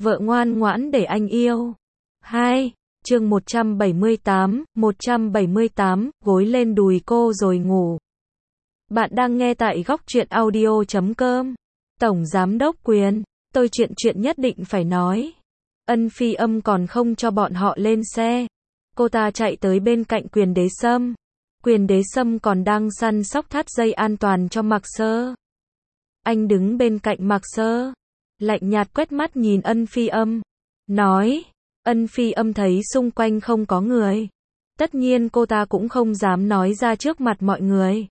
Vợ ngoan ngoãn để anh yêu. 2. Chương 178, gối lên đùi cô rồi ngủ. Bạn đang nghe tại góc truyện audio.com. Tổng Giám đốc Quyền, tôi chuyện nhất định phải nói. Ân Phi Âm còn không cho bọn họ lên xe. Cô ta chạy tới bên cạnh Quyền Đế Sâm. Quyền Đế Sâm còn đang săn sóc thắt dây an toàn cho Mạc Sơ. Anh đứng bên cạnh Mạc Sơ, lạnh nhạt quét mắt nhìn Ân Phi Âm, nói. Ân Phi Âm thấy xung quanh không có người. Tất nhiên cô ta cũng không dám nói ra trước mặt mọi người.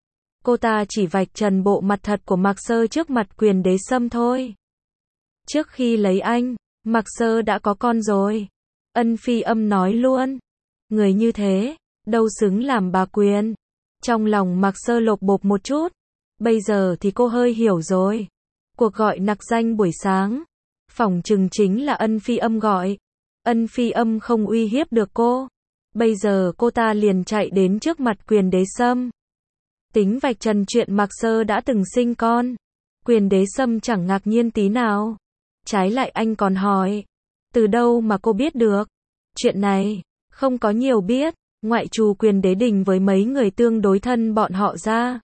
Cô ta chỉ vạch trần bộ mặt thật của Mạc Sơ trước mặt Quyền Đế Sâm thôi. Trước khi lấy anh, Mạc Sơ đã có con rồi. Ân Phi Âm nói luôn. Người như thế, đâu xứng làm bà Quyền. Trong lòng Mạc Sơ lột bột một chút. Bây giờ thì cô hơi hiểu rồi. Cuộc gọi nặc danh buổi sáng, phỏng chừng chính là Ân Phi Âm gọi. Ân Phi Âm không uy hiếp được cô. Bây giờ cô ta liền chạy đến trước mặt Quyền Đế Sâm. Tính vạch trần chuyện Mạc Sơ đã từng sinh con. Quyền Đế Sâm chẳng ngạc nhiên tí nào. Trái lại anh còn hỏi. Từ đâu mà cô biết được? Chuyện này, không có nhiều biết. Ngoại trừ Quyền Đế Đình với mấy người tương đối thân bọn họ ra,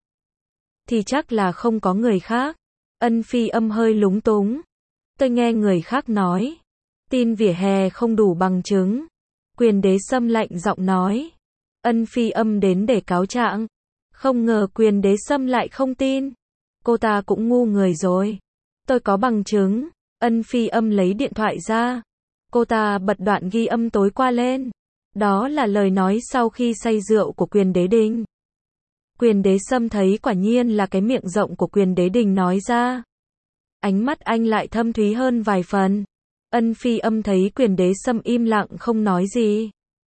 thì chắc là không có người khác. Ân Phi Âm hơi lúng túng. Tôi nghe người khác nói. Tin vỉa hè không đủ bằng chứng. Quyền Đế Sâm lạnh giọng nói. Ân Phi Âm đến để cáo trạng. Không ngờ Quyền Đế Sâm lại không tin. Cô ta cũng ngu người rồi. Tôi có bằng chứng. Ân Phi Âm lấy điện thoại ra. Cô ta bật đoạn ghi âm tối qua lên. Đó là lời nói sau khi say rượu của Quyền Đế Đình. Quyền Đế Sâm thấy quả nhiên là cái miệng rộng của Quyền Đế Đình nói ra. Ánh mắt anh lại thâm thúy hơn vài phần. Ân Phi Âm thấy Quyền Đế Sâm im lặng không nói gì.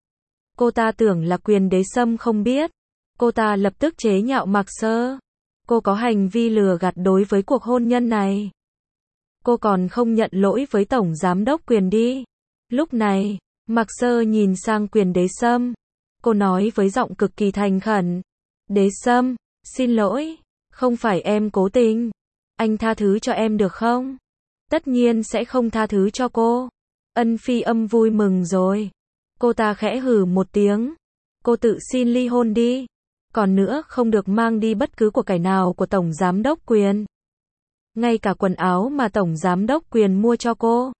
Cô ta tưởng là Quyền Đế Sâm không biết. Cô ta lập tức chế nhạo Mạc Sơ. Cô có hành vi lừa gạt đối với cuộc hôn nhân này. Cô còn không nhận lỗi với Tổng Giám đốc Quyền đi. Lúc này, Mạc Sơ nhìn sang Quyền Đế Sâm. Cô nói với giọng cực kỳ thành khẩn. Đế Sâm, xin lỗi, không phải em cố tình. Anh tha thứ cho em được không? Tất nhiên sẽ không tha thứ cho cô. Ân Phi Âm vui mừng rồi. Cô ta khẽ hừ một tiếng. Cô tự xin ly hôn đi. Còn nữa không được mang đi bất cứ của cải nào của Tổng Giám đốc Quyền. Ngay cả quần áo mà Tổng Giám đốc Quyền mua cho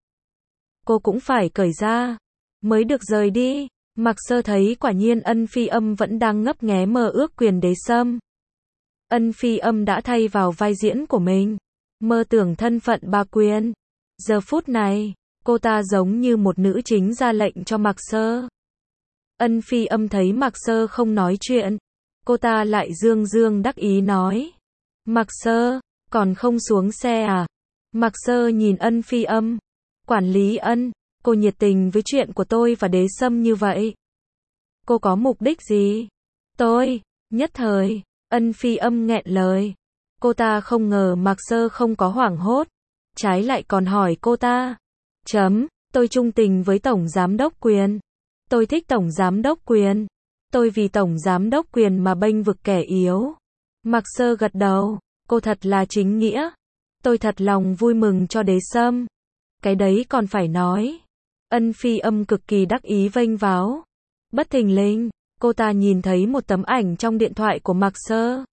cô cũng phải cởi ra, mới được rời đi. Mạc Sơ thấy quả nhiên Ân Phi Âm vẫn đang ngấp nghé mơ ước Quyền Đế Sâm. Ân Phi Âm đã thay vào vai diễn của mình, mơ tưởng thân phận bà Quyền. Giờ phút này, cô ta giống như một nữ chính ra lệnh cho Mạc Sơ. Ân Phi Âm thấy Mạc Sơ không nói chuyện, cô ta lại dương đắc ý nói. Mạc Sơ, còn không xuống xe à? Mạc Sơ nhìn Ân Phi Âm. Quản lý Ân, cô nhiệt tình với chuyện của tôi và Đế Sâm như vậy. Cô có mục đích gì? Nhất thời, Ân Phi Âm nghẹn lời. Cô ta không ngờ Mạc Sơ không có hoảng hốt. Trái lại còn hỏi cô ta. Tôi trung tình với Tổng Giám đốc Quyền. Tôi thích Tổng Giám đốc Quyền. Tôi vì Tổng Giám đốc Quyền mà bênh vực kẻ yếu. Mạc Sơ gật đầu. Cô thật là chính nghĩa. Tôi thật lòng vui mừng cho Đế Sâm. Cái đấy còn phải nói. Ân Phi Âm cực kỳ đắc ý vênh váo. Bất thình lình, cô ta nhìn thấy một tấm ảnh trong điện thoại của Mạc Sơ.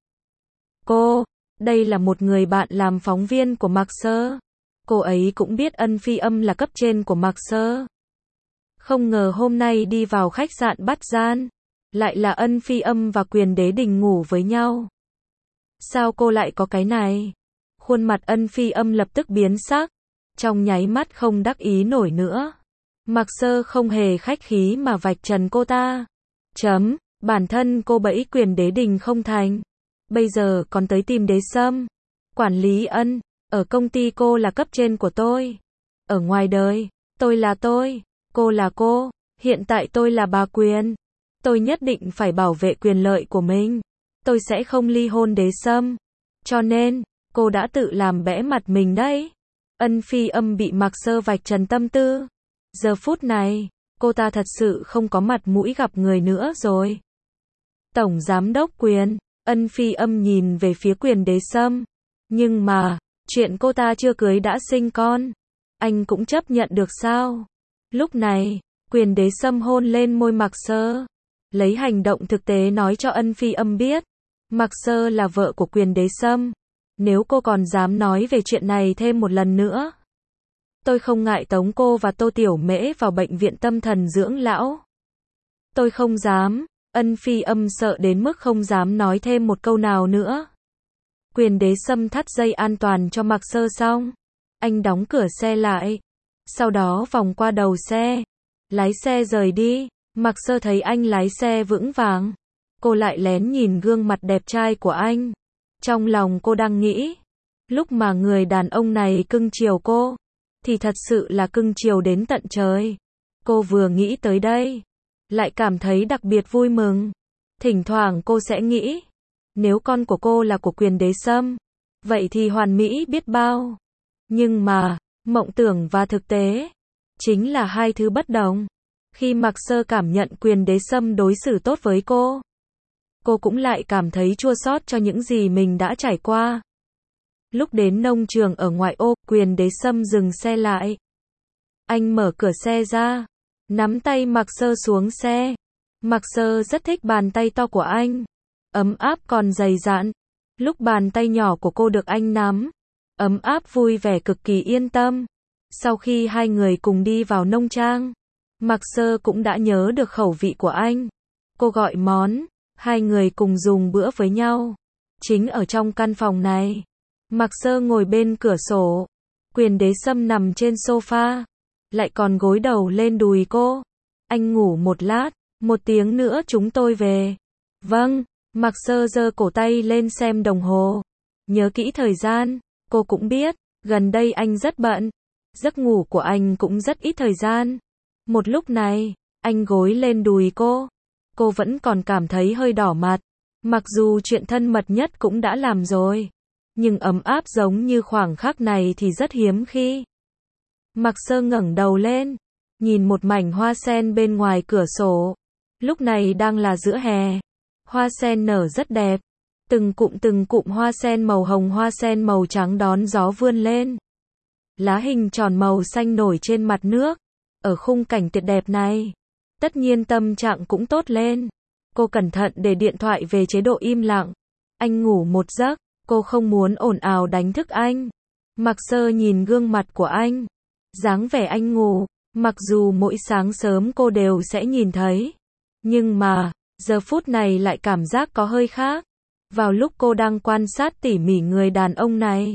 Đây là một người bạn làm phóng viên của Mạc Sơ. Cô ấy cũng biết Ân Phi Âm là cấp trên của Mạc Sơ. Không ngờ hôm nay đi vào khách sạn bắt gian, lại là Ân Phi Âm và Quyền Đế Đình ngủ với nhau. Sao cô lại có cái này? Khuôn mặt Ân Phi Âm lập tức biến sắc. Trong nháy mắt không đắc ý nổi nữa. Mạc Sơ không hề khách khí mà vạch trần cô ta. Bản thân cô bẫy Quyền Đế Đình không thành. Bây giờ còn tới tìm Đế Sâm. Quản lý Ân, ở công ty cô là cấp trên của tôi. Ở ngoài đời, tôi là tôi, cô là cô. Hiện tại tôi là bà Quyền. Tôi nhất định phải bảo vệ quyền lợi của mình. Tôi sẽ không ly hôn Đế Sâm. Cho nên, cô đã tự làm bẽ mặt mình đấy. Ân Phi Âm bị Mạc Sơ vạch trần tâm tư. Giờ phút này, cô ta thật sự không có mặt mũi gặp người nữa rồi. Tổng Giám đốc Quyền, Ân Phi Âm nhìn về phía Quyền Đế Sâm. Nhưng mà, chuyện cô ta chưa cưới đã sinh con. anh cũng chấp nhận được sao? Lúc này, Quyền Đế Sâm hôn lên môi Mạc Sơ, lấy hành động thực tế nói cho Ân Phi Âm biết, Mạc Sơ là vợ của Quyền Đế Sâm. Nếu cô còn dám nói về chuyện này thêm một lần nữa, tôi không ngại tống cô và Tô Tiểu Mễ vào bệnh viện tâm thần dưỡng lão. Tôi không dám. Ân Phi Âm sợ đến mức không dám nói thêm một câu nào nữa. Quyền Đế Sâm thắt dây an toàn cho Mạc Sơ xong, anh đóng cửa xe lại, sau đó vòng qua đầu xe, lái xe rời đi. Mạc Sơ thấy anh lái xe vững vàng, cô lại lén nhìn gương mặt đẹp trai của anh. Trong lòng cô đang nghĩ, lúc mà người đàn ông này cưng chiều cô, thì thật sự là cưng chiều đến tận trời. Cô vừa nghĩ tới đây, lại cảm thấy đặc biệt vui mừng. Thỉnh thoảng cô sẽ nghĩ, nếu con của cô là của Quyền Đế Sâm, vậy thì hoàn mỹ biết bao. Nhưng mà, mộng tưởng và thực tế chính là hai thứ bất đồng. Khi Mạc Sơ cảm nhận Quyền Đế Sâm đối xử tốt với cô cũng lại cảm thấy chua xót cho những gì mình đã trải qua. Lúc đến nông trường ở ngoại ô, Quyền Đế Sâm dừng xe lại. Anh mở cửa xe ra, nắm tay Mạc Sơ xuống xe. Mạc Sơ rất thích bàn tay to của anh, ấm áp còn dày dặn. Lúc bàn tay nhỏ của cô được anh nắm, ấm áp vui vẻ cực kỳ yên tâm. Sau khi hai người cùng đi vào nông trang, Mạc Sơ cũng đã nhớ được khẩu vị của anh. Cô gọi món, hai người cùng dùng bữa với nhau. Chính ở trong căn phòng này, Mạc Sơ ngồi bên cửa sổ, Quyền Đế Sâm nằm trên sofa, lại còn gối đầu lên đùi cô. Anh ngủ một lát, 1 tiếng nữa chúng tôi về. Vâng. Mạc Sơ giơ cổ tay lên xem đồng hồ, nhớ kỹ thời gian. Cô cũng biết, gần đây anh rất bận, giấc ngủ của anh cũng rất ít thời gian. Một lúc này, anh gối lên đùi cô vẫn còn cảm thấy hơi đỏ mặt. Mặc dù chuyện thân mật nhất cũng đã làm rồi, nhưng ấm áp giống như khoảng khắc này thì rất hiếm khi. Mạc Sơ ngẩng đầu lên, nhìn một mảnh hoa sen bên ngoài cửa sổ. Lúc này đang là giữa hè, hoa sen nở rất đẹp. Từng cụm hoa sen màu hồng, hoa sen màu trắng đón gió vươn lên. Lá hình tròn màu xanh nổi trên mặt nước. Ở khung cảnh tuyệt đẹp này, tất nhiên tâm trạng cũng tốt lên. Cô cẩn thận để điện thoại về chế độ im lặng. Anh ngủ một giấc, cô không muốn ồn ào đánh thức anh. Mạc Sơ nhìn gương mặt của anh, dáng vẻ anh ngủ, mặc dù mỗi sáng sớm cô đều sẽ nhìn thấy, nhưng mà, giờ phút này lại cảm giác có hơi khác. Vào lúc cô đang quan sát tỉ mỉ người đàn ông này,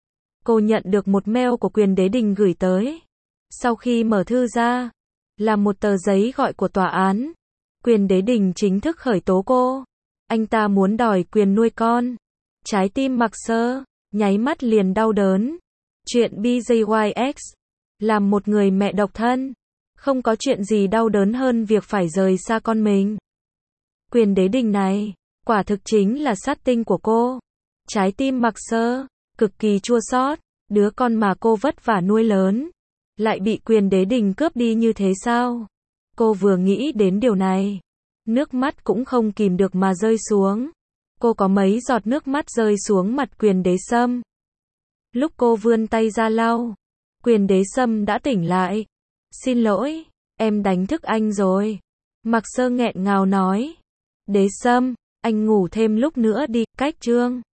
cô nhận được một mail của Quyền Đế Đình gửi tới. Sau khi mở thư ra, là một tờ giấy gọi của tòa án. Quyền Đế Đình chính thức khởi tố cô. Anh ta muốn đòi quyền nuôi con. Trái tim Mạc Sơ nháy mắt liền đau đớn. Chuyện BJYX, làm một người mẹ độc thân, không có chuyện gì đau đớn hơn việc phải rời xa con mình. Quyền Đế Đình này, quả thực chính là sát tinh của cô. Trái tim Mạc Sơ cực kỳ chua xót, đứa con mà cô vất vả nuôi lớn, lại bị Quyền Đế Đình cướp đi như thế sao? Cô vừa nghĩ đến điều này, nước mắt cũng không kìm được mà rơi xuống. Cô có mấy giọt nước mắt rơi xuống mặt Quyền Đế Sâm. Lúc cô vươn tay ra lau, Quyền Đế Sâm đã tỉnh lại. Xin lỗi, em đánh thức anh rồi. Mạc Sơ nghẹn ngào nói. Đế Sâm, anh ngủ thêm lúc nữa đi, cách chương.